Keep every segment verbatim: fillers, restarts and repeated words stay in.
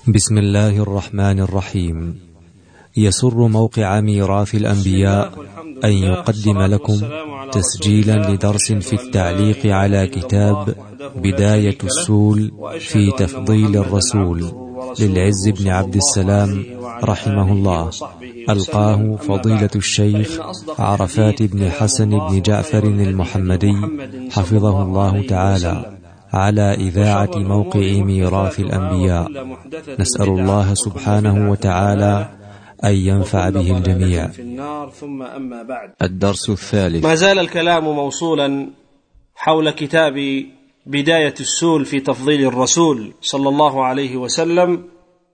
بسم الله الرحمن الرحيم. يسر موقع ميراث الأنبياء أن يقدم لكم تسجيلا لدرس في التعليق على كتاب بداية السول في تفضيل الرسول للعز بن عبد السلام رحمه الله، ألقاه فضيلة الشيخ عرفات بن حسن بن جعفر المحمدي حفظه الله تعالى على إذاعة موقع ميراث الأنبياء. نسأل الله سبحانه وتعالى أن ينفع به الجميع. ثم أما بعد، الدرس الثالث. ما زال الكلام موصولا حول كتاب بداية السول في تفضيل الرسول صلى الله عليه وسلم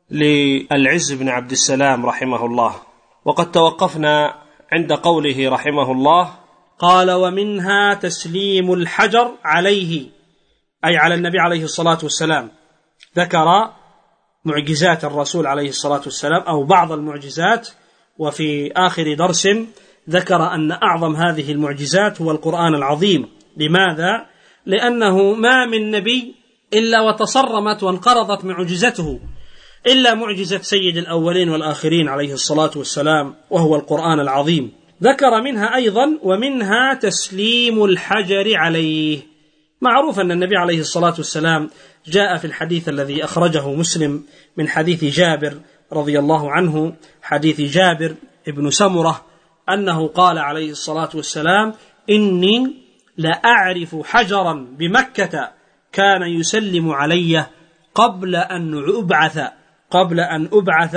للعز بن عبد السلام رحمه الله، وقد توقفنا عند قوله رحمه الله: قال: ومنها تسليم الحجر عليه، أي على النبي عليه الصلاة والسلام. ذكر معجزات الرسول عليه الصلاة والسلام أو بعض المعجزات، وفي آخر درس ذكر أن أعظم هذه المعجزات هو القرآن العظيم. لماذا؟ لأنه ما من نبي إلا وتصرمت وانقرضت معجزته، إلا معجزة سيد الأولين والآخرين عليه الصلاة والسلام، وهو القرآن العظيم. ذكر منها أيضا ومنها تسليم الحجر عليه. معروف أن النبي عليه الصلاة والسلام جاء في الحديث الذي أخرجه مسلم من حديث جابر رضي الله عنه، حديث جابر ابن سمرة، أنه قال عليه الصلاة والسلام: إني لأعرف حجرا بمكة كان يسلم علي قبل أن أبعث قبل أن أبعث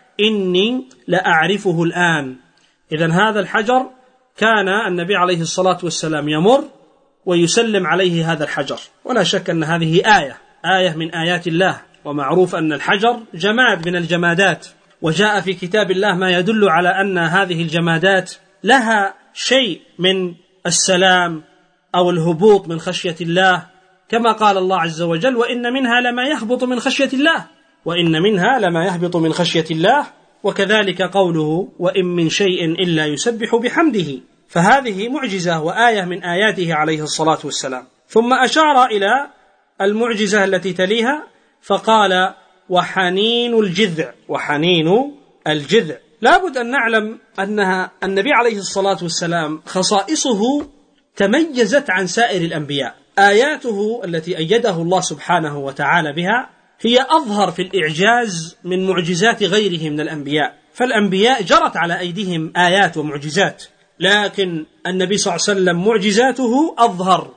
إني لأعرفه الآن. إذن هذا الحجر كان النبي عليه الصلاة والسلام يمر ويسلم عليه هذا الحجر، ولا شك أن هذه آية آية من آيات الله، ومعروف أن الحجر جماد من الجمادات، وجاء في كتاب الله ما يدل على أن هذه الجمادات لها شيء من السلام أو الهبوط من خشية الله، كما قال الله عز وجل: وإن منها لما يهبط من خشية الله وإن منها لما يهبط من خشية الله وكذلك قوله: وإن من شيء إلا يسبح بحمده. فهذه معجزة وآية من آياته عليه الصلاة والسلام. ثم أشار إلى المعجزة التي تليها فقال: وحنين الجذع وحنين الجذع. لابد أن نعلم أنها النبي عليه الصلاة والسلام خصائصه تميزت عن سائر الأنبياء. آياته التي أيده الله سبحانه وتعالى بها هي أظهر في الإعجاز من معجزات غيره من الأنبياء، فالأنبياء جرت على أيديهم آيات ومعجزات، لكن النبي صلى الله عليه وسلم معجزاته أظهر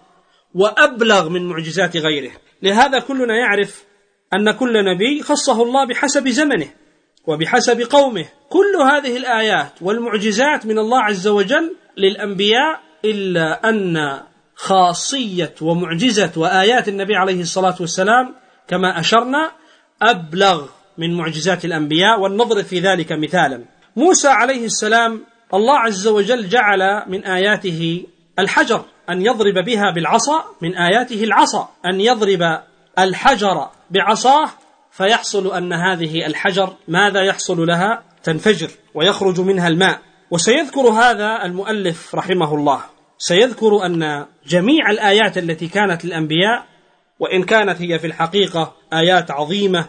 وأبلغ من معجزات غيره. لهذا كلنا يعرف أن كل نبي خصه الله بحسب زمنه وبحسب قومه. كل هذه الآيات والمعجزات من الله عز وجل للأنبياء، إلا أن خاصية ومعجزة وآيات النبي عليه الصلاة والسلام كما أشرنا أبلغ من معجزات الأنبياء. ونضرب في ذلك مثالا: موسى عليه السلام الله عز وجل جعل من آياته الحجر، أن يضرب بها بالعصا، من آياته العصا، أن يضرب الحجر بعصاه فيحصل أن هذه الحجر ماذا يحصل لها؟ تنفجر ويخرج منها الماء. وسيذكر هذا المؤلف رحمه الله، سيذكر أن جميع الآيات التي كانت للأنبياء، وإن كانت هي في الحقيقة آيات عظيمة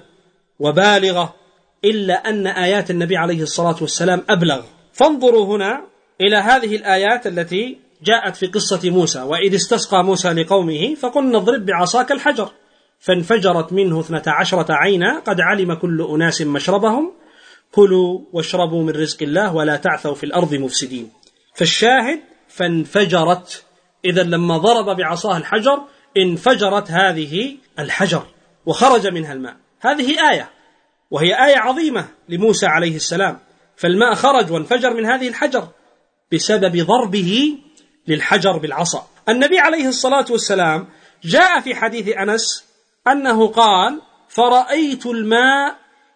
وبالغة، إلا أن آيات النبي عليه الصلاة والسلام أبلغ. فانظروا هنا إلى هذه الآيات التي جاءت في قصة موسى: وإذ استسقى موسى لقومه فقلنا اضرب بعصاك الحجر فانفجرت منه اثنتا عشرة عينا قد علم كل أناس مشربهم كلوا واشربوا من رزق الله ولا تعثوا في الأرض مفسدين. فالشاهد فانفجرت، إذا لما ضرب بعصاه الحجر انفجرت هذه الحجر وخرج منها الماء. هذه آية، وهي آية عظيمة لموسى عليه السلام، فالماء خرج وانفجر من هذه الحجر بسبب ضربه للحجر بالعصا. النبي عليه الصلاة والسلام جاء في حديث أنس أنه قال: فرأيت الماء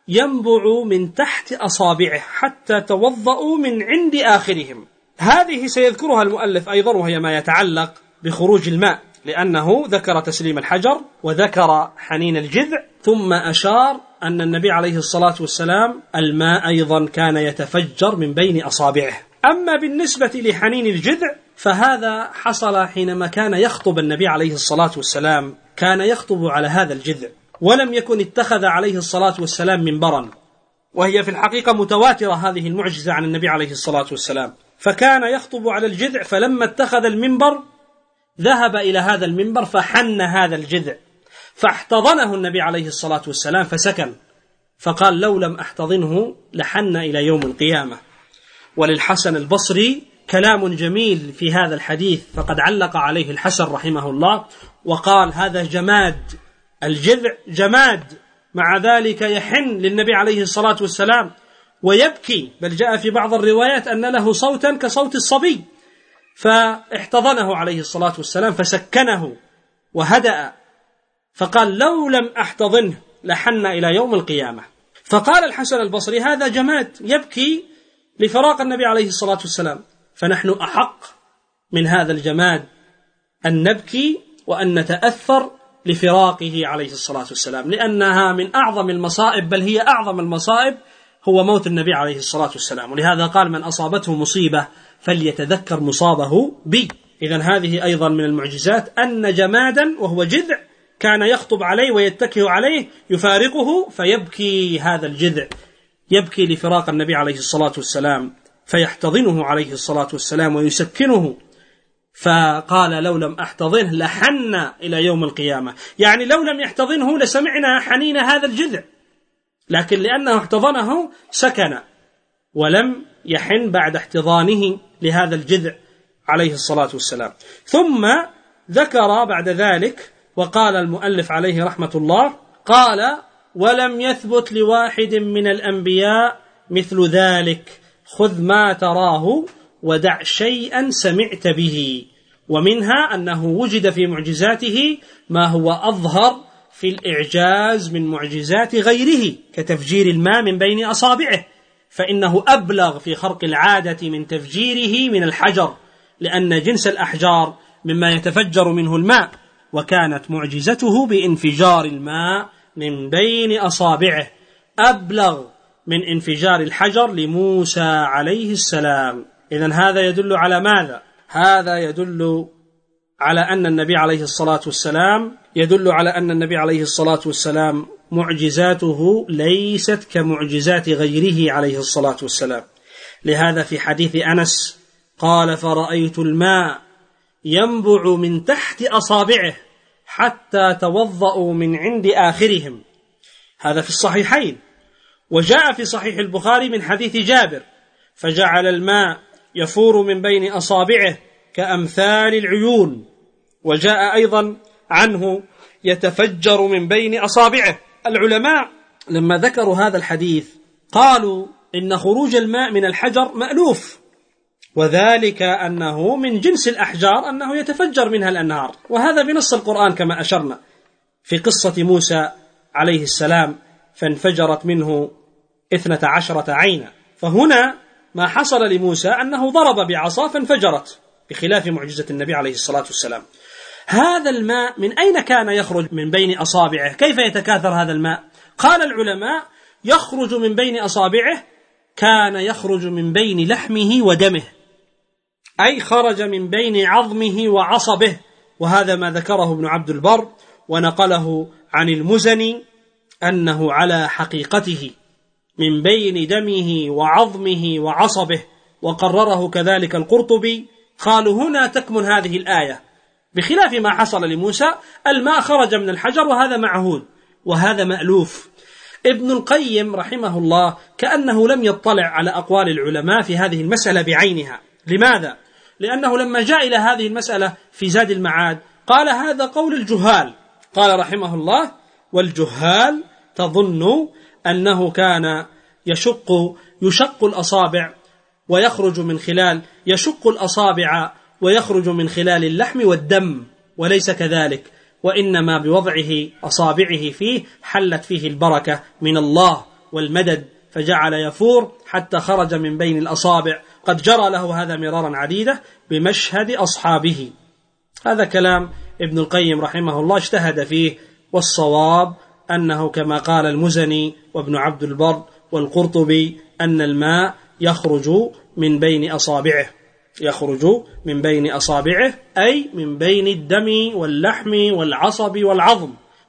ينبع من تحت أصابعه حتى توضأوا من عند آخرهم. هذه سيذكرها المؤلف أيضا، وهي ما يتعلق بخروج الماء، لأنه ذكر تسليم الحجر وذكر حنين الجذع، ثم أشار أن النبي عليه الصلاة والسلام الماء أيضا كان يتفجر من بين أصابعه. أما بالنسبة لحنين الجذع فهذا حصل حينما كان يخطب النبي عليه الصلاة والسلام، كان يخطب على هذا الجذع، ولم يكن اتخذ عليه الصلاة والسلام منبرا، وهي في الحقيقة متواترة هذه المعجزة عن النبي عليه الصلاة والسلام. فكان يخطب على الجذع، فلما اتخذ المنبر ذهب إلى هذا المنبر فحن هذا الجذع، فاحتضنه النبي عليه الصلاة والسلام فسكن، فقال لو لم أحتضنه لحن إلى يوم القيامة. وللحسن البصري كلام جميل في هذا الحديث، فقد علق عليه الحسن رحمه الله وقال هذا جماد، الجذع جماد، مع ذلك يحن للنبي عليه الصلاة والسلام ويبكي، بل جاء في بعض الروايات أن له صوتا كصوت الصبي، فاحتضنه عليه الصلاة والسلام فسكنه وهدأ، فقال لو لم أحتضنه لحن إلى يوم القيامة. فقال الحسن البصري هذا جماد يبكي لفراق النبي عليه الصلاة والسلام، فنحن أحق من هذا الجماد أن نبكي وأن نتأثر لفراقه عليه الصلاة والسلام، لأنها من أعظم المصائب، بل هي أعظم المصائب هو موت النبي عليه الصلاة والسلام. ولهذا قال من أصابته مصيبة فليتذكر مصابه بي. إذن هذه أيضا من المعجزات أن جمادا وهو جذع كان يخطب عليه ويتكئ عليه يفارقه فيبكي هذا الجذع، يبكي لفراق النبي عليه الصلاة والسلام، فيحتضنه عليه الصلاة والسلام ويسكنه. فقال لو لم أحتضنه لحن إلى يوم القيامة، يعني لو لم يحتضنه لسمعنا حنين هذا الجذع، لكن لأنه احتضنه سكن ولم يحن بعد احتضانه لهذا الجذع عليه الصلاة والسلام. ثم ذكر بعد ذلك وقال المؤلف عليه رحمة الله قال ولم يثبت لواحد من الأنبياء مثل ذلك، خذ ما تراه ودع شيئا سمعت به. ومنها أنه وجد في معجزاته ما هو أظهر في الإعجاز من معجزات غيره كتفجير الماء من بين أصابعه، فإنه أبلغ في خرق العادة من تفجيره من الحجر، لأن جنس الأحجار مما يتفجر منه الماء، وكانت معجزته بانفجار الماء من بين أصابعه أبلغ من انفجار الحجر لموسى عليه السلام. إذن هذا يدل على ماذا؟ هذا يدل على أن النبي عليه الصلاة والسلام يدل على أن النبي عليه الصلاة والسلام معجزاته ليست كمعجزات غيره عليه الصلاة والسلام. لهذا في حديث أنس قال فرأيت الماء ينبع من تحت أصابعه حتى توضأوا من عند آخرهم، هذا في الصحيحين. وجاء في صحيح البخاري من حديث جابر فجعل الماء يفور من بين أصابعه كأمثال العيون. وجاء أيضا عنه يتفجر من بين أصابعه. العلماء لما ذكروا هذا الحديث قالوا إن خروج الماء من الحجر مألوف، وذلك أنه من جنس الأحجار أنه يتفجر منها الأنهار، وهذا بنص القرآن كما أشرنا في قصة موسى عليه السلام فانفجرت منه اثنة عشرة عينا. فهنا ما حصل لموسى أنه ضرب بعصا فانفجرت، بخلاف معجزة النبي عليه الصلاة والسلام. هذا الماء من أين كان يخرج من بين أصابعه؟ كيف يتكاثر هذا الماء؟ قال العلماء يخرج من بين أصابعه، كان يخرج من بين لحمه ودمه، أي خرج من بين عظمه وعصبه. وهذا ما ذكره ابن عبد البر ونقله عن المزني أنه على حقيقته من بين دمه وعظمه وعصبه، وقرره كذلك القرطبي. قالوا هنا تكمن هذه الآية، بخلاف ما حصل لموسى الماء خرج من الحجر، وهذا معهود وهذا مألوف. ابن القيم رحمه الله كأنه لم يطلع على أقوال العلماء في هذه المسألة بعينها. لماذا؟ لأنه لما جاء إلى هذه المسألة في زاد المعاد قال هذا قول الجهال. قال رحمه الله والجهال تظن أنه كان يشق يشق الأصابع ويخرج من خلال يشق الأصابع ويخرج من خلال اللحم والدم، وليس كذلك، وإنما بوضعه أصابعه فيه حلت فيه البركة من الله والمدد، فجعل يفور حتى خرج من بين الأصابع. قد جرى له هذا مرارا عديدة بمشهد أصحابه. هذا كلام ابن القيم رحمه الله اجتهد فيه، والصواب أنه كما قال المزني وابن عبد البر والقرطبي أن الماء يخرج من بين أصابعه، يخرج من بين أصابعه أي من بين الدم واللحم والعصب والعظم،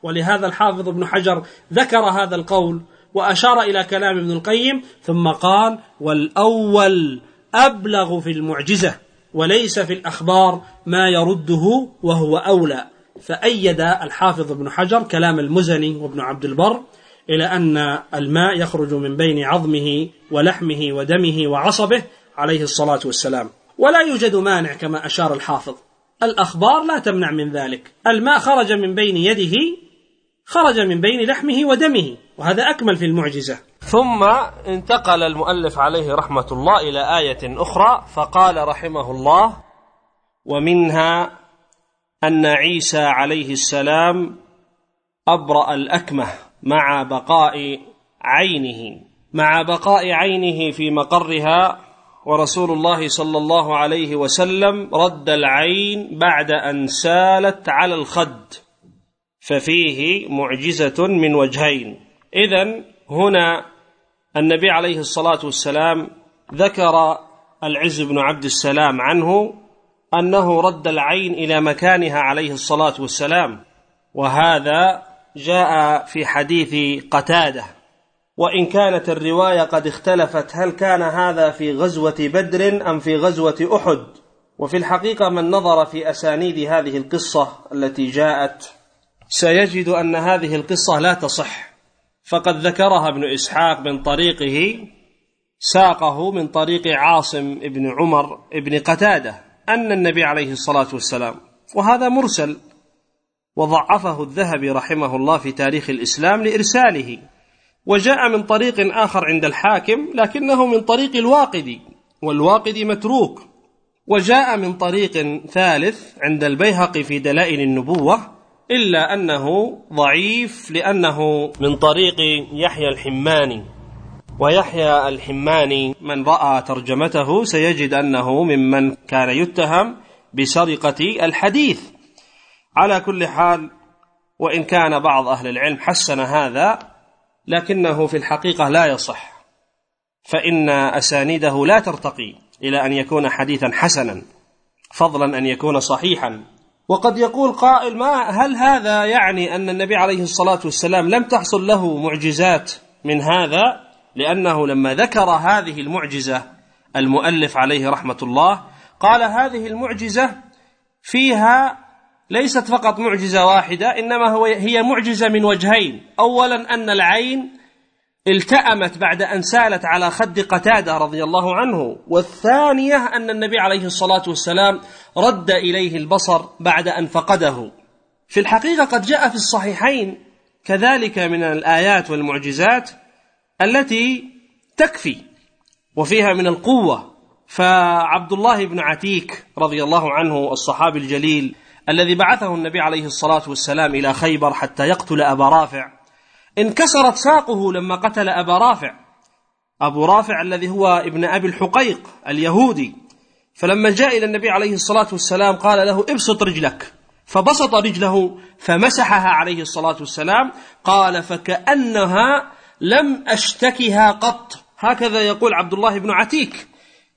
ولهذا الحافظ ابن حجر ذكر هذا القول وأشار إلى كلام ابن القيم، ثم قال: والأول أبلغ في المعجزة، وليس في الأخبار ما يرده وهو أولى. فأيد الحافظ ابن حجر كلام المزني وابن عبد البر إلى أن الماء يخرج من بين عظمه ولحمه ودمه وعصبه عليه الصلاة والسلام، ولا يوجد مانع كما أشار الحافظ، الأخبار لا تمنع من ذلك. الماء خرج من بين يده، خرج من بين لحمه ودمه، وهذا أكمل في المعجزة. ثم انتقل المؤلف عليه رحمة الله إلى آية أخرى، فقال رحمه الله: ومنها أن عيسى عليه السلام أبرأ الأكمه مع بقاء عينه مع بقاء عينه في مقرها، ورسول الله صلى الله عليه وسلم رد العين بعد أن سالت على الخد، ففيه معجزة من وجهين. إذن هنا النبي عليه الصلاة والسلام ذكر العز بن عبد السلام عنه أنه رد العين إلى مكانها عليه الصلاة والسلام، وهذا جاء في حديث قتادة، وإن كانت الرواية قد اختلفت هل كان هذا في غزوة بدر أم في غزوة أحد. وفي الحقيقة من نظر في أسانيد هذه القصة التي جاءت سيجد أن هذه القصة لا تصح، فقد ذكرها ابن إسحاق من طريقه، ساقه من طريق عاصم ابن عمر ابن قتادة أن النبي عليه الصلاة والسلام، وهذا مرسل، وضعفه الذهبي رحمه الله في تاريخ الإسلام لإرساله. وجاء من طريق آخر عند الحاكم لكنه من طريق الواقدي، والواقدي متروك. وجاء من طريق ثالث عند البيهقي في دلائل النبوة، إلا أنه ضعيف لأنه من طريق يحيى الحماني، ويحيى الحماني من رأى ترجمته سيجد أنه ممن كان يتهم بسرقة الحديث. على كل حال، وإن كان بعض أهل العلم حسن هذا، لكنه في الحقيقة لا يصح، فإن أسانيده لا ترتقي إلى أن يكون حديثا حسنا، فضلا أن يكون صحيحا. وقد يقول قائل: ما هل هذا يعني أن النبي عليه الصلاة والسلام لم تحصل له معجزات من هذا؟ لأنه لما ذكر هذه المعجزة المؤلف عليه رحمة الله قال: هذه المعجزة فيها ليست فقط معجزة واحدة، إنما هو هي معجزة من وجهين. أولا أن العين التأمت بعد أن سالت على خد قتادة رضي الله عنه، والثانية أن النبي عليه الصلاة والسلام رد إليه البصر بعد أن فقده. في الحقيقة قد جاء في الصحيحين كذلك من الآيات والمعجزات التي تكفي وفيها من القوة. فعبد الله بن عتيك رضي الله عنه الصحابي الجليل الذي بعثه النبي عليه الصلاة والسلام إلى خيبر حتى يقتل أبا رافع، انكسرت ساقه لما قتل أبا رافع، أبو رافع الذي هو ابن أبي الحقيق اليهودي. فلما جاء إلى النبي عليه الصلاة والسلام قال له: ابسط رجلك، فبسط رجله فمسحها عليه الصلاة والسلام، قال: فكأنها لم أشتكها قط. هكذا يقول عبد الله بن عتيك: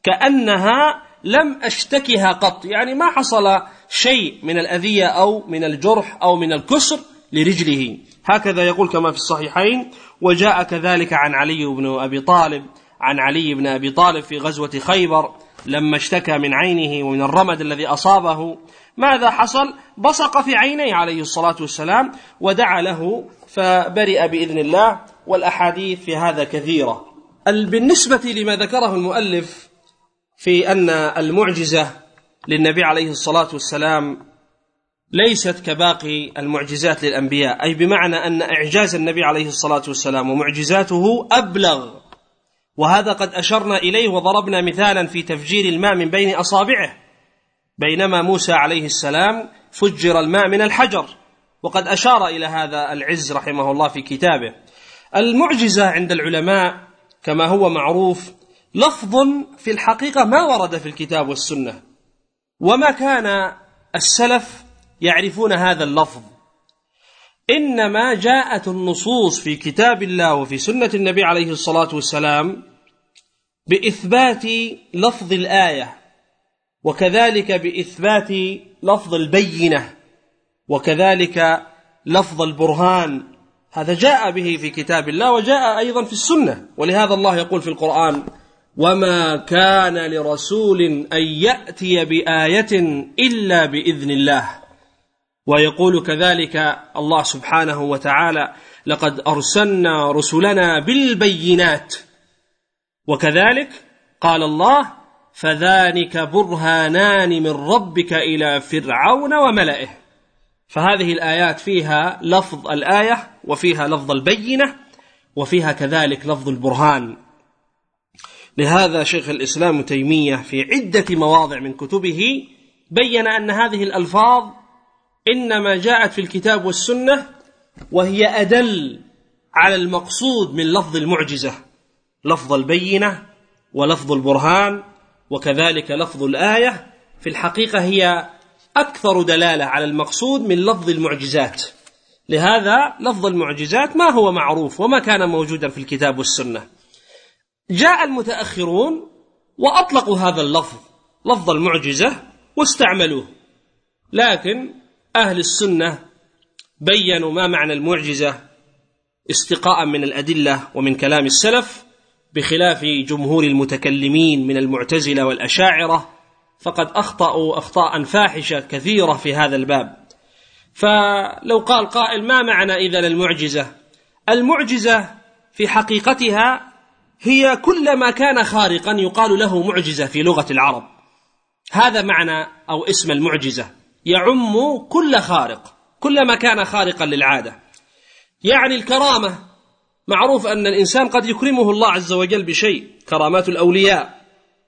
كأنها لم أشتكها قط، يعني ما حصل شيء من الأذية أو من الجرح أو من الكسر لرجله، هكذا يقول كما في الصحيحين. وجاء كذلك عن علي بن أبي طالب عن علي بن أبي طالب في غزوة خيبر لما اشتكى من عينه ومن الرمد الذي أصابه، ماذا حصل؟ بصق في عينيه عليه الصلاة والسلام ودعا له فبرئ بإذن الله. والأحاديث في هذا كثيرة. بالنسبة لما ذكره المؤلف في أن المعجزة للنبي عليه الصلاة والسلام ليست كباقي المعجزات للأنبياء، أي بمعنى أن إعجاز النبي عليه الصلاة والسلام ومعجزاته أبلغ، وهذا قد أشرنا إليه وضربنا مثالا في تفجير الماء من بين أصابعه، بينما موسى عليه السلام فجر الماء من الحجر، وقد أشار إلى هذا العز رحمه الله في كتابه. المعجزة عند العلماء كما هو معروف لفظ في الحقيقة ما ورد في الكتاب والسنة، وما كان السلف يعرفون هذا اللفظ، إنما جاءت النصوص في كتاب الله وفي سنة النبي عليه الصلاة والسلام بإثبات لفظ الآية، وكذلك بإثبات لفظ البينة، وكذلك لفظ البرهان، هذا جاء به في كتاب الله وجاء أيضا في السنة. ولهذا الله يقول في القرآن: وما كان لرسول أن يأتي بآية إلا بإذن الله. ويقول كذلك الله سبحانه وتعالى: لقد أرسلنا رسلنا بالبينات. وكذلك قال الله: فذلك برهانان من ربك إلى فرعون وملئه. فهذه الآيات فيها لفظ الآية وفيها لفظ البينة وفيها كذلك لفظ البرهان. لهذا شيخ الإسلام تيمية في عدة مواضع من كتبه بيّن أن هذه الألفاظ إنما جاءت في الكتاب والسنة وهي أدل على المقصود من لفظ المعجزة، لفظ البينة ولفظ البرهان وكذلك لفظ الآية. في الحقيقة هي أكثر دلالة على المقصود من لفظ المعجزات. لهذا لفظ المعجزات ما هو معروف وما كان موجودا في الكتاب والسنة. جاء المتأخرون وأطلقوا هذا اللفظ، لفظ المعجزة، واستعملوه، لكن أهل السنة بيّنوا ما معنى المعجزة استقاء من الأدلة ومن كلام السلف، بخلاف جمهور المتكلمين من المعتزلة والأشاعرة، فقد أخطأوا أخطاء فاحشة كثيرة في هذا الباب. فلو قال قائل: ما معنى إذن المعجزة؟ المعجزة في حقيقتها هي كل ما كان خارقا يقال له معجزة في لغة العرب. هذا معنى أو اسم المعجزة، يعم كل خارق، كل ما كان خارقا للعادة. يعني الكرامة، معروف أن الإنسان قد يكرمه الله عز وجل بشيء، كرامات الأولياء.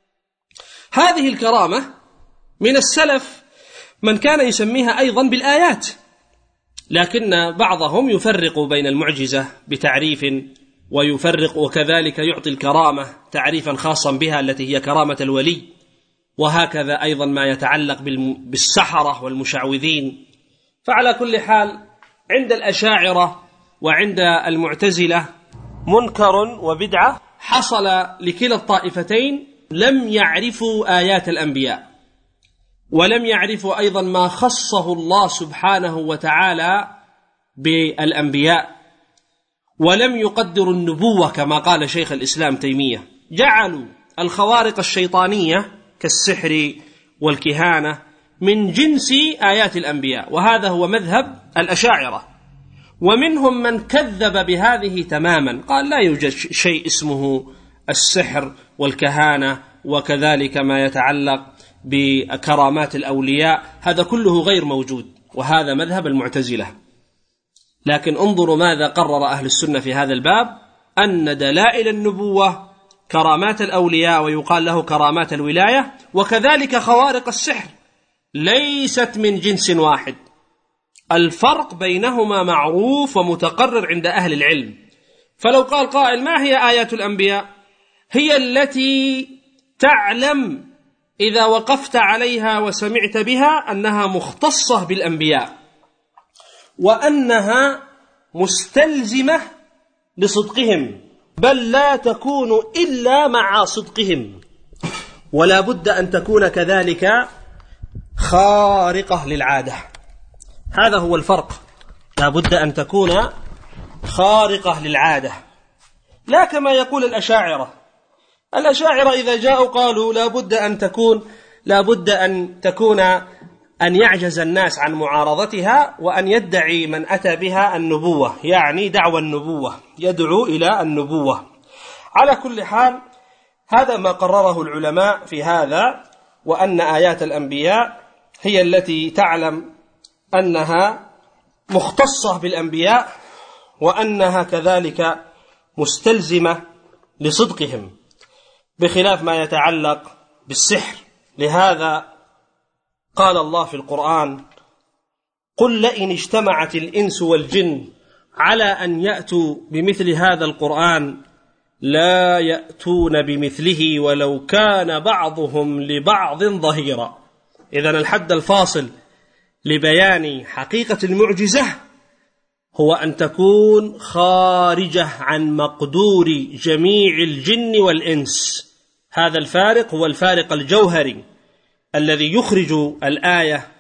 هذه الكرامة من السلف من كان يسميها أيضا بالآيات، لكن بعضهم يفرق بين المعجزة بتعريف، ويفرق وكذلك يعطي الكرامة تعريفا خاصا بها التي هي كرامة الولي، وهكذا أيضا ما يتعلق بالسحرة والمشعوذين. فعلى كل حال عند الأشاعرة وعند المعتزلة منكر وبدعة حصل لكلا الطائفتين، لم يعرفوا آيات الأنبياء، ولم يعرفوا أيضا ما خصه الله سبحانه وتعالى بالأنبياء، ولم يقدروا النبوة كما قال شيخ الإسلام تيمية. جعلوا الخوارق الشيطانية كالسحر والكهانة من جنس آيات الأنبياء، وهذا هو مذهب الأشاعرة. ومنهم من كذب بهذه تماما، قال: لا يوجد شيء اسمه السحر والكهانة وكذلك ما يتعلق بكرامات الأولياء، هذا كله غير موجود، وهذا مذهب المعتزلة. لكن انظروا ماذا قرر أهل السنة في هذا الباب: أن دلائل النبوة كرامات الأولياء، ويقال له كرامات الولاية، وكذلك خوارق السحر ليست من جنس واحد، الفرق بينهما معروف ومتقرر عند أهل العلم. فلو قال قائل: ما هي آيات الأنبياء؟ هي التي تعلم إذا وقفت عليها وسمعت بها أنها مختصة بالأنبياء، وأنها مستلزمة لصدقهم، بل لا تكون إلا مع صدقهم، ولا بد أن تكون كذلك خارقة للعادة. هذا هو الفرق، لا بد أن تكون خارقة للعادة، لا كما يقول الأشاعرة. الأشاعرة إذا جاءوا قالوا لا بد أن تكون لا بد أن تكون أن يعجز الناس عن معارضتها، وأن يدعي من أتى بها النبوة، يعني دعوى النبوة، يدعو إلى النبوة. على كل حال هذا ما قرره العلماء في هذا، وأن آيات الأنبياء هي التي تعلم أنها مختصة بالأنبياء، وأنها كذلك مستلزمة لصدقهم، بخلاف ما يتعلق بالسحر. لهذا قال الله في القرآن: قل لئن اجتمعت الإنس والجن على أن يأتوا بمثل هذا القرآن لا يأتون بمثله ولو كان بعضهم لبعض ظهيرا. إذن الحد الفاصل لبيان حقيقة المعجزة هو أن تكون خارجة عن مقدور جميع الجن والإنس. هذا الفارق هو الفارق الجوهري الذي يخرج الآية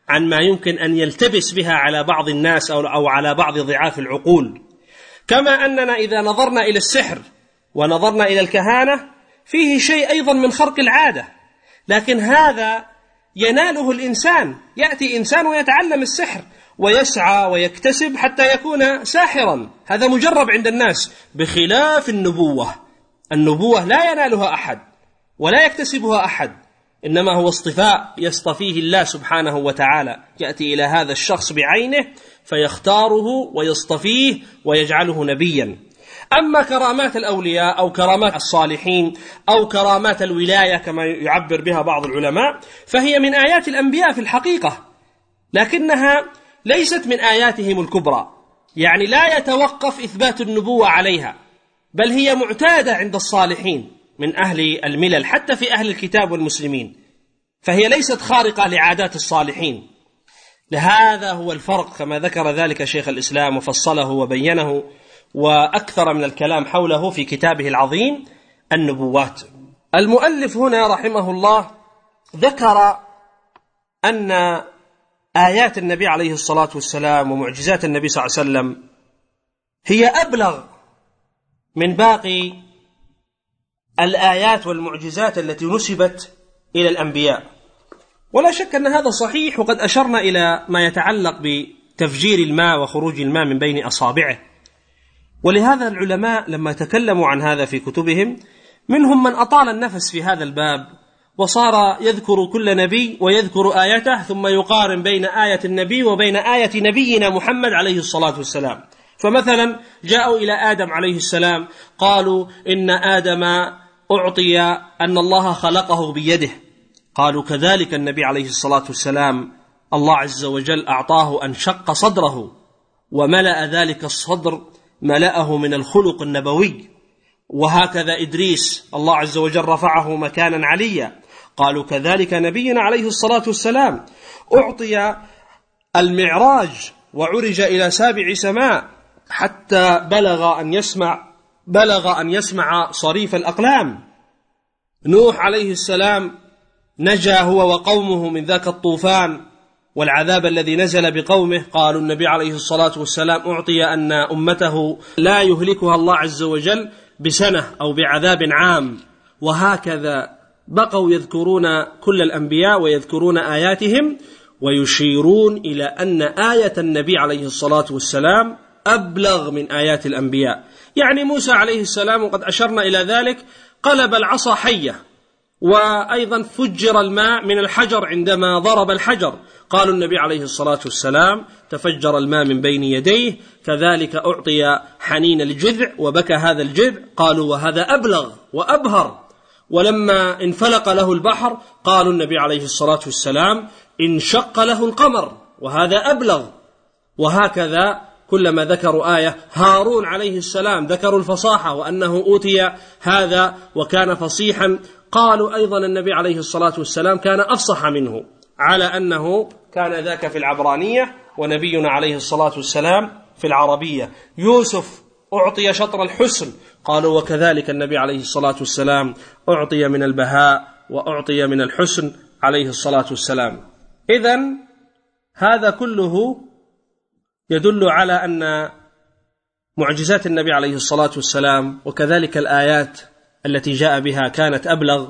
عن ما يمكن أن يلتبس بها على بعض الناس أو على بعض ضعاف العقول. كما أننا إذا نظرنا إلى السحر ونظرنا إلى الكهانة فيه شيء أيضا من خرق العادة، لكن هذا يناله الإنسان، يأتي إنسان ويتعلم السحر ويسعى ويكتسب حتى يكون ساحرا، هذا مجرب عند الناس، بخلاف النبوة. النبوة لا ينالها أحد ولا يكتسبها أحد، إنما هو اصطفاء يصطفيه الله سبحانه وتعالى، يأتي إلى هذا الشخص بعينه فيختاره ويصطفيه ويجعله نبيا. أما كرامات الأولياء أو كرامات الصالحين أو كرامات الولاية كما يعبر بها بعض العلماء فهي من آيات الأنبياء في الحقيقة، لكنها ليست من آياتهم الكبرى، يعني لا يتوقف إثبات النبوة عليها، بل هي معتادة عند الصالحين من أهل الملل حتى في أهل الكتاب والمسلمين، فهي ليست خارقة لعادات الصالحين. لهذا هو الفرق كما ذكر ذلك شيخ الإسلام وفصله وبينه وأكثر من الكلام حوله في كتابه العظيم النبوات. المؤلف هنا رحمه الله ذكر أن آيات النبي عليه الصلاة والسلام ومعجزات النبي صلى الله عليه وسلم هي أبلغ من باقي الآيات والمعجزات التي نسبت إلى الأنبياء، ولا شك أن هذا صحيح، وقد أشرنا إلى ما يتعلق بتفجير الماء وخروج الماء من بين أصابعه. ولهذا العلماء لما تكلموا عن هذا في كتبهم منهم من أطال النفس في هذا الباب وصار يذكر كل نبي ويذكر آيته ثم يقارن بين آية النبي وبين آية نبينا محمد عليه الصلاة والسلام. فمثلا جاءوا إلى آدم عليه السلام قالوا إن آدم أعطي أن الله خلقه بيده، قالوا كذلك النبي عليه الصلاة والسلام الله عز وجل أعطاه أن شق صدره وملأ ذلك الصدر ملأه من الخلق النبوي، وهكذا إدريس الله عز وجل رفعه مكانا عليا، قالوا كذلك نبينا عليه الصلاة والسلام أعطي المعراج وعرج إلى سابع سماء حتى بلغ أن يسمع بلغ أن يسمع صريف الأقلام. نوح عليه السلام نجا هو وقومه من ذاك الطوفان والعذاب الذي نزل بقومه، قالوا النبي عليه الصلاة والسلام أعطي أن أمته لا يهلكها الله عز وجل بسنة أو بعذاب عام. وهكذا بقوا يذكرون كل الأنبياء ويذكرون آياتهم ويشيرون إلى أن آية النبي عليه الصلاة والسلام أبلغ من آيات الأنبياء. يعني موسى عليه السلام وقد أشرنا إلى ذلك قلب العصا حية، وأيضا فجر الماء من الحجر عندما ضرب الحجر، قالوا النبي عليه الصلاة والسلام تفجر الماء من بين يديه، كذلك أعطي حنين الجذع وبكى هذا الجذع، قالوا وهذا أبلغ وأبهر. ولما انفلق له البحر قالوا النبي عليه الصلاة والسلام انشق له القمر وهذا أبلغ. وهكذا كلما ذكروا آية، هارون عليه السلام ذكروا الفصاحة وأنه أوتي هذا وكان فصيحا، قالوا أيضا النبي عليه الصلاة والسلام كان أفصح منه، على أنه كان ذاك في العبرانية ونبينا عليه الصلاة والسلام في العربية. يوسف أعطي شطر الحسن، قالوا وكذلك النبي عليه الصلاة والسلام أعطي من البهاء وأعطي من الحسن عليه الصلاة والسلام. إذن هذا كله يدل على أن معجزات النبي عليه الصلاة والسلام وكذلك الآيات التي جاء بها كانت أبلغ.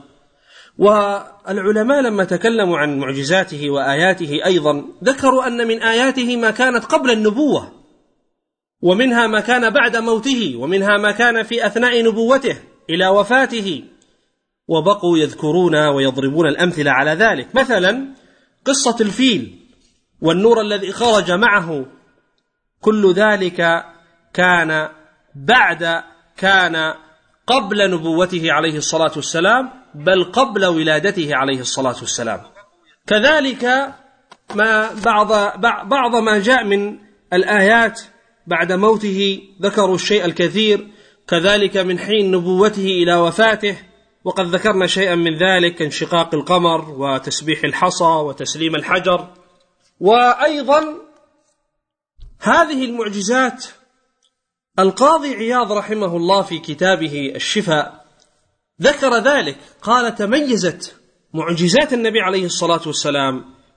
والعلماء لما تكلموا عن معجزاته وآياته أيضا ذكروا أن من آياته ما كانت قبل النبوة، ومنها ما كان بعد موته، ومنها ما كان في أثناء نبوته إلى وفاته، وبقوا يذكرون ويضربون الأمثلة على ذلك. مثلا قصة الفيل والنور الذي خرج معه، كل ذلك كان بعد كان قبل نبوته عليه الصلاة والسلام، بل قبل ولادته عليه الصلاة والسلام. كذلك ما بعض, بعض ما جاء من الآيات بعد موته ذكروا الشيء الكثير، كذلك من حين نبوته إلى وفاته، وقد ذكرنا شيئا من ذلك كانشقاق القمر وتسبيح الحصى وتسليم الحجر. وأيضا هذه المعجزات القاضي عياض رحمه الله في كتابه الشفاء ذكر ذلك، قال تميزت معجزات النبي عليه الصلاة والسلام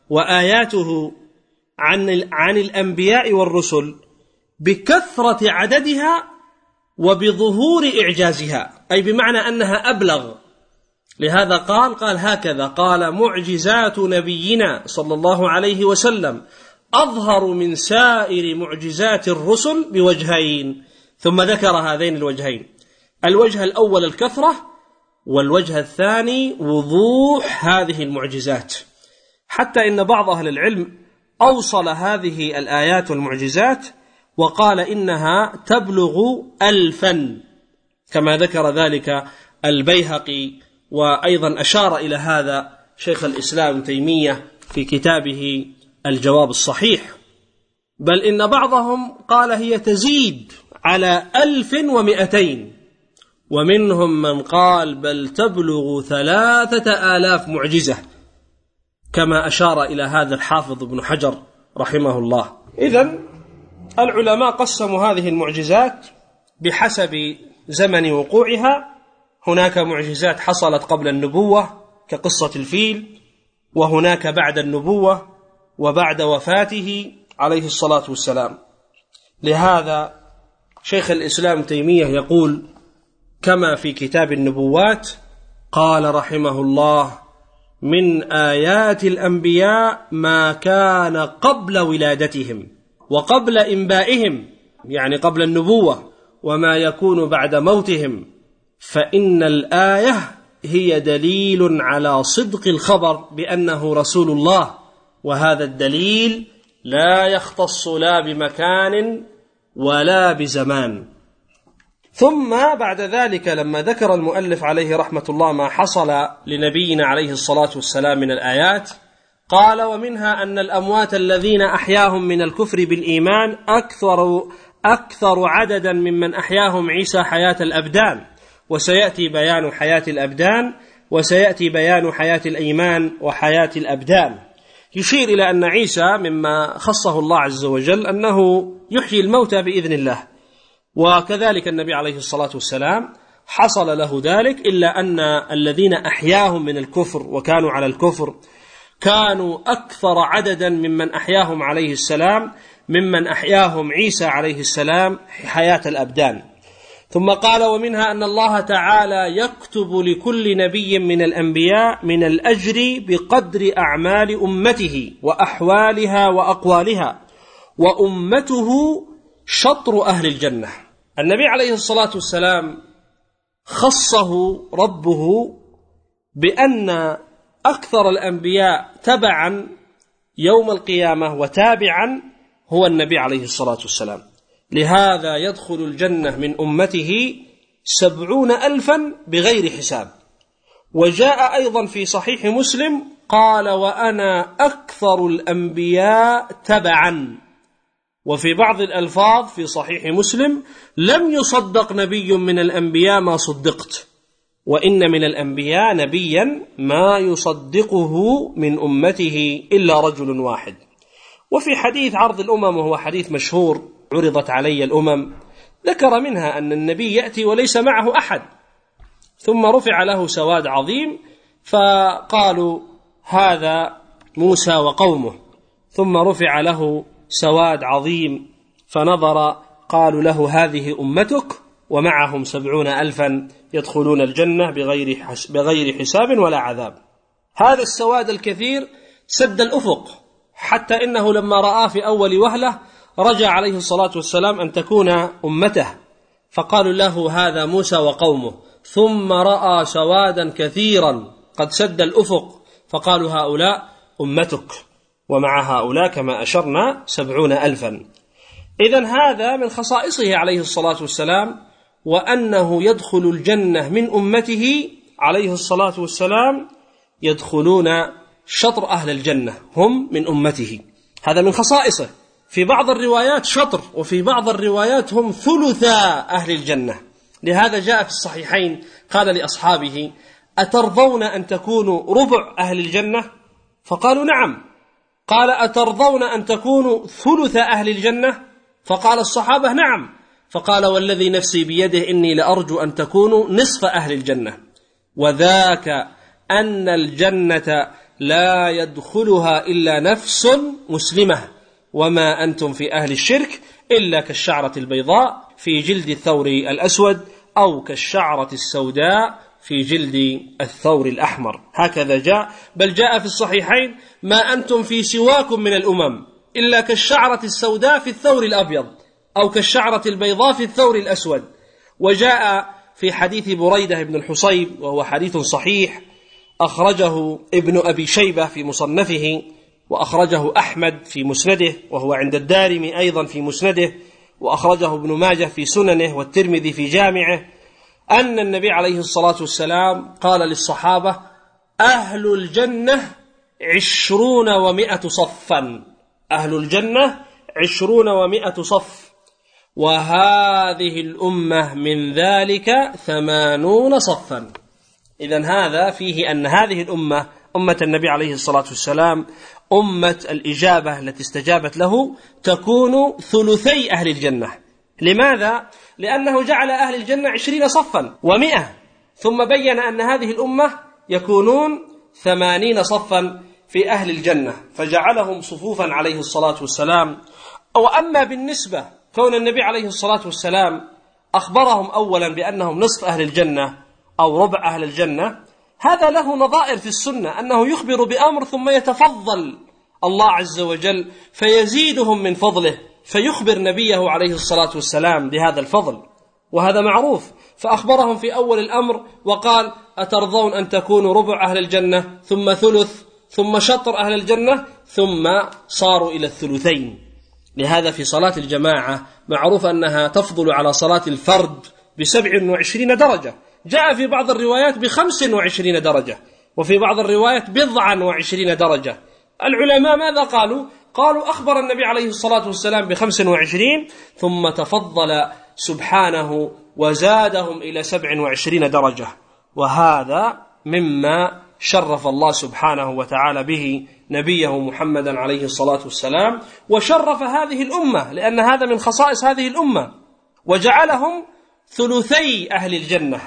وآياته عن عن الأنبياء والرسل بكثرة عددها وبظهور إعجازها، أي بمعنى أنها أبلغ. لهذا قال قال هكذا قال: معجزات نبينا صلى الله عليه وسلم أظهر من سائر معجزات الرسل بوجهين. ثم ذكر هذين الوجهين: الوجه الأول الكثرة، والوجه الثاني وضوح هذه المعجزات، حتى إن بعض أهل العلم أوصل هذه الآيات والمعجزات وقال إنها تبلغ ألفا، كما ذكر ذلك البيهقي، وأيضا أشار إلى هذا شيخ الإسلام ابن تيمية في كتابه الجواب الصحيح. بل إن بعضهم قال هي تزيد على ألف ومئتين، ومنهم من قال بل تبلغ ثلاثة آلاف معجزة، كما أشار إلى هذا الحافظ ابن حجر رحمه الله. إذن العلماء قسموا هذه المعجزات بحسب زمن وقوعها. هناك معجزات حصلت قبل النبوة كقصة الفيل، وهناك بعد النبوة وبعد وفاته عليه الصلاة والسلام. لهذا شيخ الإسلام تيمية يقول كما في كتاب النبوات قال رحمه الله: من آيات الأنبياء ما كان قبل ولادتهم وقبل إنبائهم، يعني قبل النبوة، وما يكون بعد موتهم، فإن الآية هي دليل على صدق الخبر بأنه رسول الله، وهذا الدليل لا يختص لا بمكان ولا بزمان. ثم بعد ذلك لما ذكر المؤلف عليه رحمة الله ما حصل لنبينا عليه الصلاة والسلام من الآيات، قال: ومنها أن الأموات الذين أحياهم من الكفر بالإيمان أكثر, أكثر عددا ممن أحياهم عيسى حياة الأبدان، وسيأتي بيان حياة الأبدان وسيأتي بيان حياة الإيمان وحياة الأبدان. يشير إلى أن عيسى مما خصه الله عز وجل أنه يحيي الموتى بإذن الله، وكذلك النبي عليه الصلاة والسلام حصل له ذلك، إلا أن الذين أحياهم من الكفر وكانوا على الكفر كانوا أكثر عددا ممن أحياهم عليه السلام ممن أحياهم عيسى عليه السلام حياة الأبدان. ثم قال: ومنها أن الله تعالى يكتب لكل نبي من الأنبياء من الأجر بقدر أعمال أمته وأحوالها وأقوالها، وأمته شطر أهل الجنة. النبي عليه الصلاة والسلام خصه ربه بأن أكثر الأنبياء تبعا يوم القيامة وتابعا هو النبي عليه الصلاة والسلام. لهذا يدخل الجنة من أمته سبعون ألفا بغير حساب. وجاء أيضا في صحيح مسلم قال: وأنا أكثر الأنبياء تبعا. وفي بعض الألفاظ في صحيح مسلم: لم يصدق نبي من الأنبياء ما صدقت، وإن من الأنبياء نبيا ما يصدقه من أمته إلا رجل واحد. وفي حديث عرض الأمم، وهو حديث مشهور: عرضت علي الأمم، ذكر منها أن النبي يأتي وليس معه أحد، ثم رفع له سواد عظيم فقالوا هذا موسى وقومه، ثم رفع له سواد عظيم فنظر قالوا له هذه أمتك ومعهم سبعون ألفا يدخلون الجنة بغير بغير حساب ولا عذاب. هذا السواد الكثير سد الأفق، حتى إنه لما رأى في أول وهلة رجع عليه الصلاة والسلام أن تكون أمته، فقالوا له هذا موسى وقومه، ثم رأى سوادا كثيرا قد سد الأفق فقالوا هؤلاء أمتك، ومع هؤلاء كما أشرنا سبعون ألفا. إذن هذا من خصائصه عليه الصلاة والسلام، وأنه يدخل الجنة من أمته عليه الصلاة والسلام يدخلون شطر أهل الجنة، هم من أمته، هذا من خصائصه. في بعض الروايات شطر، وفي بعض الروايات هم ثلثا أهل الجنة. لهذا جاء في الصحيحين قال لأصحابه: أترضون أن تكونوا ربع أهل الجنة؟ فقالوا نعم. قال: أترضون أن تكونوا ثلث أهل الجنة؟ فقال الصحابة نعم. فقال: والذي نفسي بيده إني لأرجو أن تكونوا نصف أهل الجنة، وذاك أن الجنة لا يدخلها إلا نفس مسلمة، وما أنتم في أهل الشرك إلا كالشعرة البيضاء في جلد الثور الأسود، أو كالشعرة السوداء في جلد الثور الأحمر. هكذا جاء، بل جاء في الصحيحين: ما أنتم في سواكم من الأمم إلا كالشعرة السوداء في الثور الأبيض، أو كالشعرة البيضاء في الثور الأسود. وجاء في حديث بريدة بن الحصيب، وهو حديث صحيح أخرجه ابن أبي شيبة في مصنفه، وأخرجه أحمد في مسنده، وهو عند الدارمي أيضا في مسنده، وأخرجه ابن ماجه في سننه، والترمذي في جامعه، أن النبي عليه الصلاة والسلام قال للصحابة: أهل الجنة عشرون ومائة صفا، أهل الجنة عشرون ومائة صف، وهذه الأمة من ذلك ثمانون صفا. إذن هذا فيه أن هذه الأمة، أمة النبي عليه الصلاة والسلام، أمة الإجابة التي استجابت له، تكون ثلثي أهل الجنة. لماذا؟ لأنه جعل أهل الجنة عشرين صفا ومئة، ثم بين أن هذه الأمة يكونون ثمانين صفا في أهل الجنة، فجعلهم صفوفا عليه الصلاة والسلام. وأما بالنسبة كون النبي عليه الصلاة والسلام أخبرهم أولا بأنهم نصف أهل الجنة أو ربع أهل الجنة، هذا له نظائر في السنة، أنه يخبر بأمر ثم يتفضل الله عز وجل فيزيدهم من فضله، فيخبر نبيه عليه الصلاة والسلام بهذا الفضل، وهذا معروف. فأخبرهم في أول الأمر وقال: أترضون أن تكونوا ربع أهل الجنة، ثم ثلث، ثم شطر أهل الجنة، ثم صاروا إلى الثلثين. لهذا في صلاة الجماعة معروف أنها تفضل على صلاة الفرد بسبع وعشرين درجة، جاء في بعض الروايات بخمس وعشرين درجة، وفي بعض الروايات بضعا وعشرين درجة. العلماء ماذا قالوا؟ قالوا أخبر النبي عليه الصلاة والسلام بخمس وعشرين، ثم تفضل سبحانه وزادهم إلى سبع وعشرين درجة، وهذا مما شرف الله سبحانه وتعالى به نبيه محمدا عليه الصلاة والسلام، وشرف هذه الأمة، لأن هذا من خصائص هذه الأمة، وجعلهم ثلثي أهل الجنة.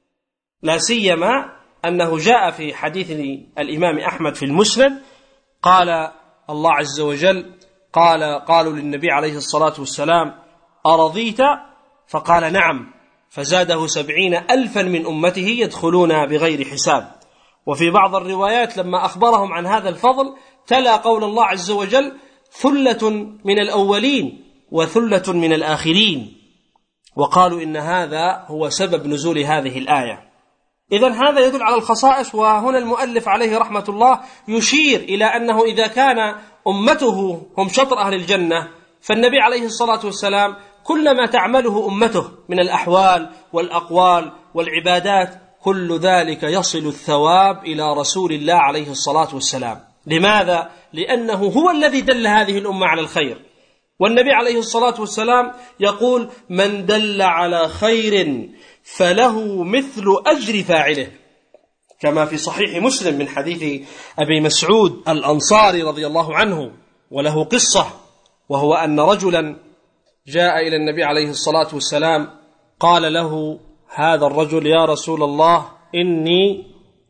لا سيما أنه جاء في حديث الإمام أحمد في المسند، قال الله عز وجل قال قالوا للنبي عليه الصلاة والسلام: أرضيت؟ فقال: نعم، فزاده سبعين ألفا من أمته يدخلون بغير حساب. وفي بعض الروايات لما أخبرهم عن هذا الفضل تلا قول الله عز وجل: ثلة من الأولين وثلة من الآخرين، وقالوا إن هذا هو سبب نزول هذه الآية. إذن هذا يدل على الخصائص. وهنا المؤلف عليه رحمة الله يشير إلى أنه إذا كان أمته هم شطر أهل الجنة، فالنبي عليه الصلاة والسلام كل ما تعمله أمته من الأحوال والأقوال والعبادات، كل ذلك يصل الثواب إلى رسول الله عليه الصلاة والسلام. لماذا؟ لأنه هو الذي دل هذه الأمة على الخير، والنبي عليه الصلاة والسلام يقول: من دل على خير فله مثل أجر فاعله، كما في صحيح مسلم من حديث أبي مسعود الأنصاري رضي الله عنه، وله قصة، وهو أن رجلا جاء إلى النبي عليه الصلاة والسلام قال له هذا الرجل: يا رسول الله، إني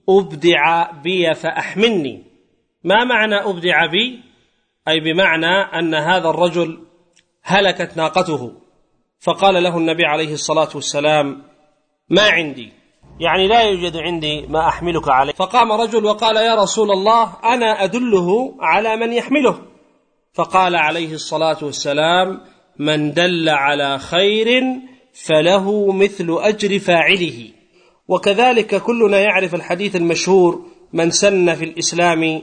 أبدع بي فأحملني. ما معنى أبدع بي؟ أي بمعنى أن هذا الرجل هلكت ناقته، فقال له النبي عليه الصلاة والسلام: ما عندي، يعني لا يوجد عندي ما أحملك عليه. فقام رجل وقال: يا رسول الله، أنا أدله على من يحمله. فقال عليه الصلاة والسلام: من دل على خير فله مثل أجر فاعله. وكذلك كلنا يعرف الحديث المشهور: من سن في الإسلام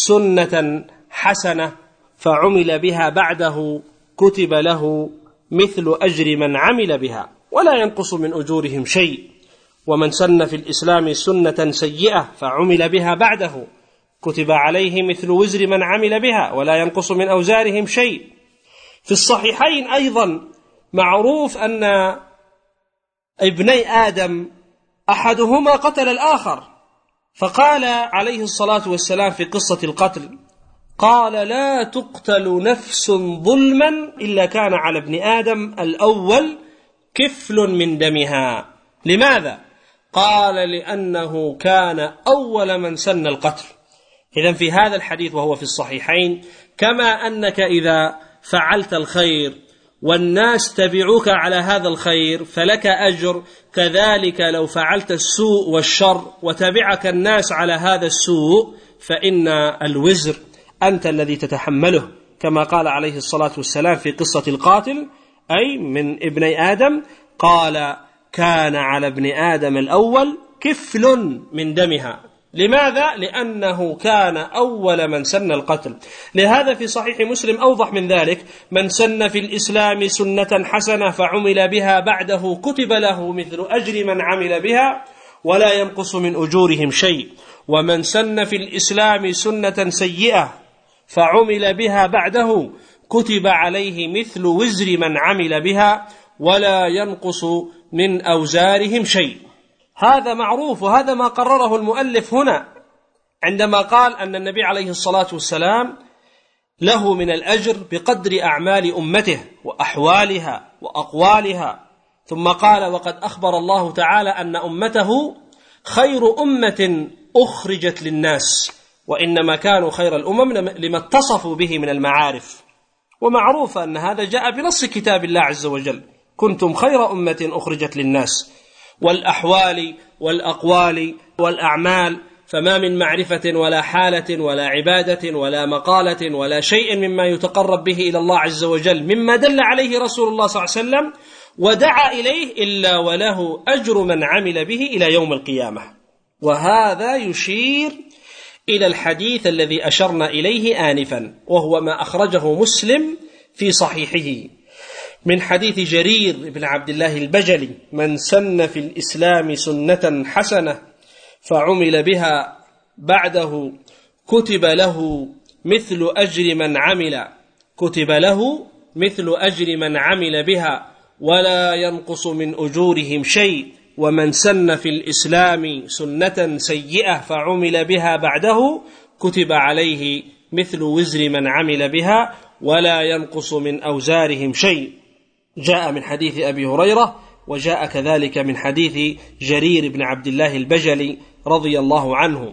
سنة حسنة فعمل بها بعده كتب له مثل أجر من عمل بها ولا ينقص من أجورهم شيء، ومن سن في الإسلام سنة سيئة فعمل بها بعده كتب عليه مثل وزر من عمل بها ولا ينقص من أوزارهم شيء. في الصحيحين أيضا معروف أن ابني آدم أحدهما قتل الآخر، فقال عليه الصلاة والسلام في قصة القتل: قال: لا تقتل نفس ظلما إلا كان على ابن آدم الأول كفل من دمها. لماذا؟ قال: لأنه كان أول من سن القتل، إذن في هذا الحديث وهو في الصحيحين: كما أنك إذا فعلت الخير والناس تبعوك على هذا الخير فلك أجر، كذلك لو فعلت السوء والشر وتبعك الناس على هذا السوء فإن الوزر أنت الذي تتحمله، كما قال عليه الصلاة والسلام في قصة القاتل أي من ابني آدم، قال: كان على ابن آدم الأول كفل من دمها. لماذا؟ لأنه كان أول من سن القتل. لهذا في صحيح مسلم أوضح من ذلك: من سن في الإسلام سنة حسنة فعمل بها بعده كتب له مثل أجر من عمل بها ولا ينقص من أجورهم شيء، ومن سن في الإسلام سنة سيئة فعمل بها بعده كتب عليه مثل وزر من عمل بها ولا ينقص من أوزارهم شيء. هذا معروف، وهذا ما قرره المؤلف هنا عندما قال أن النبي عليه الصلاة والسلام له من الأجر بقدر أعمال أمته وأحوالها وأقوالها. ثم قال: وقد أخبر الله تعالى أن أمته خير أمة أخرجت للناس، وإنما كانوا خير الأمم لما اتصفوا به من المعارف. ومعروف أن هذا جاء بنص كتاب الله عز وجل: كنتم خير أمة أخرجت للناس. والأحوال والأقوال والأعمال، فما من معرفة ولا حالة ولا عبادة ولا مقالة ولا شيء مما يتقرب به إلى الله عز وجل مما دل عليه رسول الله صلى الله عليه وسلم ودعا إليه إلا وله أجر من عمل به إلى يوم القيامة. وهذا يشير إلى الحديث الذي أشرنا إليه آنفا، وهو ما أخرجه مسلم في صحيحه من حديث جرير بن عبد الله البجلي: من سن في الإسلام سنة حسنة فعمل بها بعده كتب له مثل أجر من عمل كتب له مثل أجر من عمل بها ولا ينقص من أجورهم شيء، ومن سن في الإسلام سنة سيئة فعمل بها بعده كتب عليه مثل وزر من عمل بها ولا ينقص من أوزارهم شيء. جاء من حديث أبي هريرة، وجاء كذلك من حديث جرير بن عبد الله البجلي رضي الله عنه.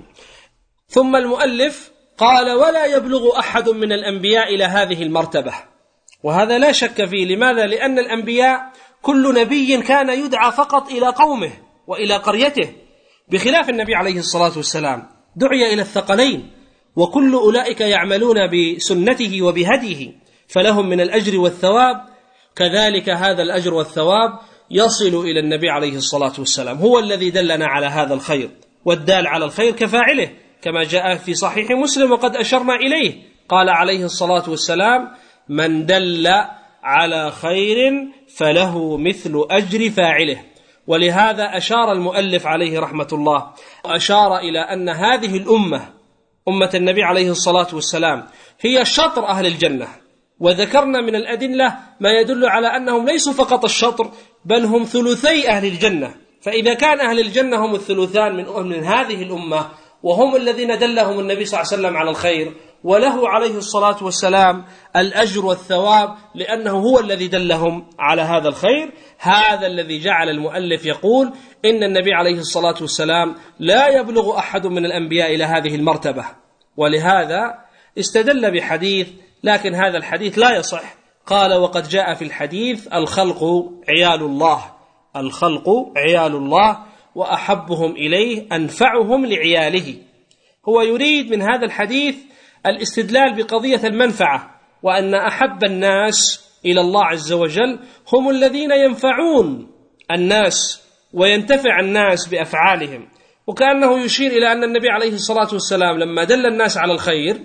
ثم المؤلف قال: ولا يبلغ أحد من الأنبياء إلى هذه المرتبة. وهذا لا شك فيه. لماذا؟ لأن الأنبياء كل نبي كان يدعى فقط إلى قومه وإلى قريته، بخلاف النبي عليه الصلاة والسلام دعي إلى الثقلين، وكل أولئك يعملون بسنته وبهديه فلهم من الأجر والثواب. كذلك هذا الأجر والثواب يصل إلى النبي عليه الصلاة والسلام، هو الذي دلنا على هذا الخير، والدال على الخير كفاعله، كما جاء في صحيح مسلم وقد أشرنا إليه. قال عليه الصلاة والسلام: من دل على خير فله مثل أجر فاعله. ولهذا أشار المؤلف عليه رحمة الله وأشار إلى أن هذه الأمة أمة النبي عليه الصلاة والسلام هي شطر أهل الجنة، وذكرنا من الأدلة ما يدل على أنهم ليسوا فقط الشطر بل هم ثلثي أهل الجنة. فإذا كان أهل الجنة هم الثلثان من, من هذه الأمة، وهم الذين دلهم النبي صلى الله عليه وسلم على الخير، وله عليه الصلاة والسلام الأجر والثواب لأنه هو الذي دلهم على هذا الخير، هذا الذي جعل المؤلف يقول إن النبي عليه الصلاة والسلام لا يبلغ أحد من الأنبياء إلى هذه المرتبة. ولهذا استدل بحديث، لكن هذا الحديث لا يصح. قال: وقد جاء في الحديث: الخلق عيال الله الخلق عيال الله وأحبهم إليه أنفعهم لعياله. هو يريد من هذا الحديث الاستدلال بقضية المنفعة، وأن أحب الناس إلى الله عز وجل هم الذين ينفعون الناس وينتفع الناس بأفعالهم. وكأنه يشير إلى أن النبي عليه الصلاة والسلام لما دل الناس على الخير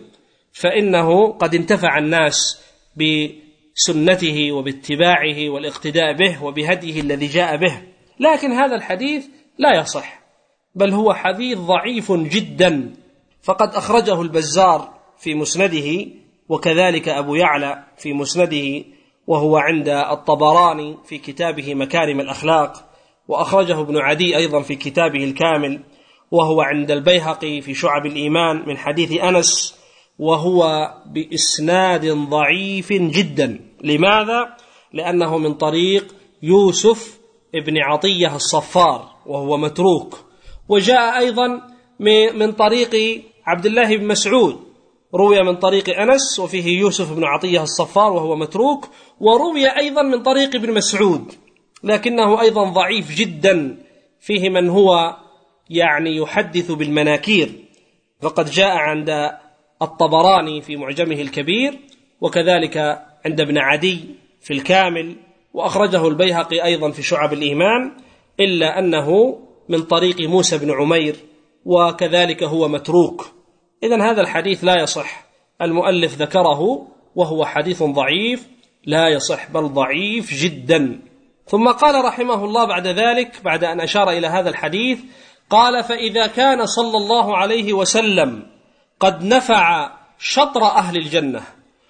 فإنه قد انتفع الناس بسنته وباتباعه والاقتداء به وبهديه الذي جاء به. لكن هذا الحديث لا يصح، بل هو حديث ضعيف جدا. فقد أخرجه البزار في مسنده، وكذلك أبو يعلى في مسنده، وهو عند الطبراني في كتابه مكارم الأخلاق، وأخرجه ابن عدي أيضا في كتابه الكامل، وهو عند البيهقي في شعب الإيمان من حديث أنس، وهو بإسناد ضعيف جدا. لماذا؟ لأنه من طريق يوسف ابن عطية الصفار وهو متروك، وجاء أيضا من طريق عبد الله بن مسعود روي من طريق أنس وفيه يوسف بن عطية الصفار وهو متروك، وروي أيضا من طريق ابن مسعود لكنه أيضا ضعيف جدا، فيه من هو يعني يحدث بالمناكير، فقد جاء عند الطبراني في معجمه الكبير، وكذلك عند ابن عدي في الكامل، وأخرجه البيهقي أيضا في شعب الإيمان، إلا أنه من طريق موسى بن عمير وكذلك هو متروك. إذن هذا الحديث لا يصح، المؤلف ذكره وهو حديث ضعيف لا يصح بل ضعيف جدا. ثم قال رحمه الله بعد ذلك بعد أن أشار إلى هذا الحديث قال: فإذا كان صلى الله عليه وسلم قد نفع شطر أهل الجنة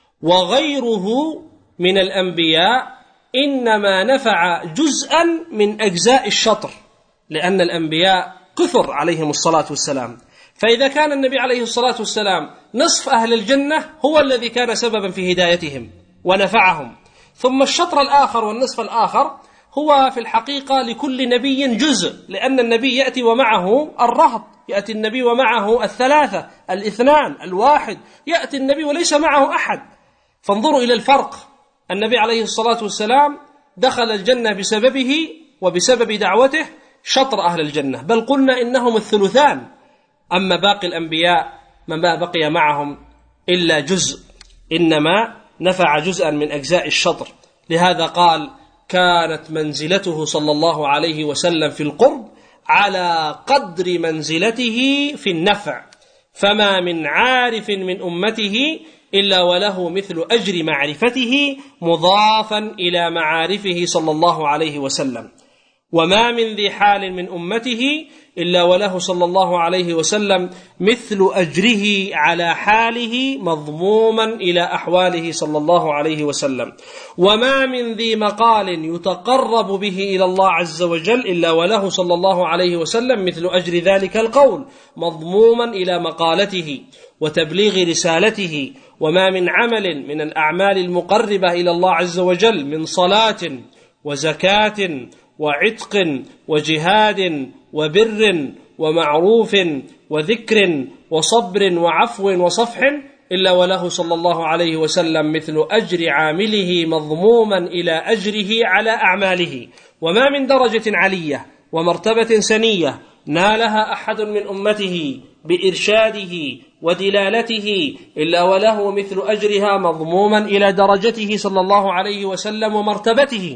وغيره من الأنبياء إنما نفع جزءا من أجزاء الشطر، لأن الأنبياء كثر عليهم الصلاة والسلام، فإذا كان النبي عليه الصلاة والسلام نصف أهل الجنة هو الذي كان سببا في هدايتهم ونفعهم، ثم الشطر الآخر والنصف الآخر هو في الحقيقة لكل نبي جزء، لأن النبي يأتي ومعه الرهط، يأتي النبي ومعه الثلاثة الاثنان الواحد، يأتي النبي وليس معه أحد. فانظروا إلى الفرق، النبي عليه الصلاة والسلام دخل الجنة بسببه وبسبب دعوته شطر أهل الجنة، بل قلنا إنهم الثلثان، أما باقي الأنبياء ما بقي معهم إلا جزء، إنما نفع جزءا من أجزاء الشطر. لهذا قال: كانت منزلته صلى الله عليه وسلم في القرب على قدر منزلته في النفع، فما من عارف من أمته إلا وله مثل أجر معرفته مضافا إلى معارفه صلى الله عليه وسلم، وما من ذي حال من أمته إلا وله صلى الله عليه وسلم مثل أجره على حاله مضموما إلى أحواله صلى الله عليه وسلم، وما من ذي مقال يتقرب به إلى الله عز وجل إلا وله صلى الله عليه وسلم مثل أجر ذلك القول مضموما إلى مقالته وتبليغ رسالته، وما من عمل من الأعمال المقربة إلى الله عز وجل من صلاة وزكاة وعتق وجهاد وبر ومعروف وذكر وصبر وعفو وصفح إلا وله صلى الله عليه وسلم مثل أجر عامله مضموما إلى أجره على أعماله. وما من درجة علية ومرتبة سنية نالها أحد من أمته بإرشاده ودلالته إلا وله مثل أجرها مضموما إلى درجته صلى الله عليه وسلم ومرتبته،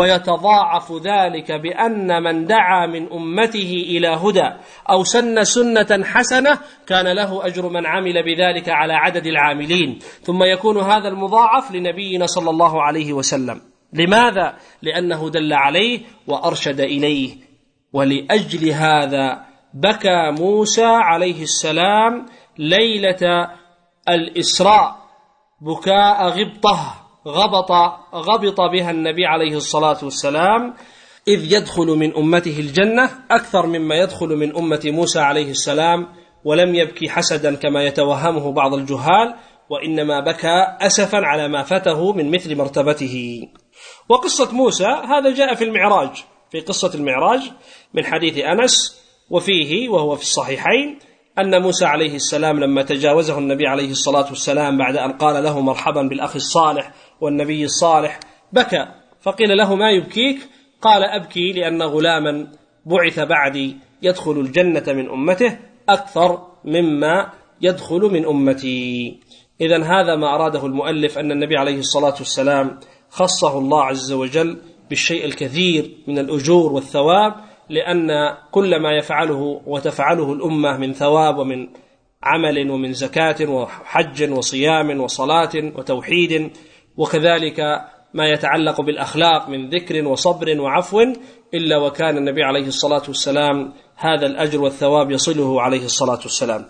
ويتضاعف ذلك بأن من دعا من أمته إلى هدى أو سن سنة حسنة كان له أجر من عمل بذلك على عدد العاملين، ثم يكون هذا المضاعف لنبينا صلى الله عليه وسلم. لماذا؟ لأنه دل عليه وأرشد إليه. ولأجل هذا بكى موسى عليه السلام ليلة الإسراء بكاء غبطة غبط غبط بها النبي عليه الصلاة والسلام، إذ يدخل من أمته الجنة أكثر مما يدخل من أمة موسى عليه السلام، ولم يبكي حسدا كما يتوهمه بعض الجهال، وإنما بكى أسفا على ما فاته من مثل مرتبته. وقصة موسى هذا جاء في المعراج، في قصة المعراج من حديث أنس، وفيه وهو في الصحيحين أن موسى عليه السلام لما تجاوزه النبي عليه الصلاة والسلام بعد أن قال له مرحبا بالأخ الصالح والنبي الصالح بكى، فقيل له: ما يبكيك؟ قال: أبكي لأن غلاما بعث بعدي يدخل الجنة من أمته أكثر مما يدخل من أمتي. إذن هذا ما أراده المؤلف، أن النبي عليه الصلاة والسلام خصه الله عز وجل بالشيء الكثير من الأجور والثواب، لأن كل ما يفعله وتفعله الأمة من ثواب ومن عمل ومن زكاة وحج وصيام وصلاة وتوحيد، وكذلك ما يتعلق بالأخلاق من ذكر وصبر وعفو، إلا وكان النبي عليه الصلاة والسلام هذا الأجر والثواب يصله عليه الصلاة والسلام.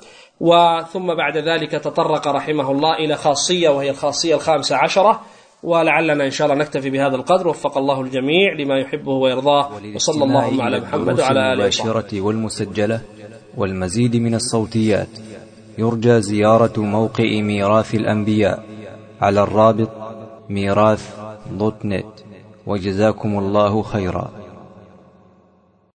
وثم بعد ذلك تطرق رحمه الله إلى خاصية، وهي الخاصية الخامسة عشرة، ولعلنا إن شاء الله نكتفي بهذا القدر. وفق الله الجميع لما يحبه ويرضاه، وصلى الله على محمد وعلى آله وصحبه. والمسجلة والمزيد من الصوتيات يرجى زيارة موقع ميراث الأنبياء على الرابط ميراث دوت نت، وجزاكم الله خيرا.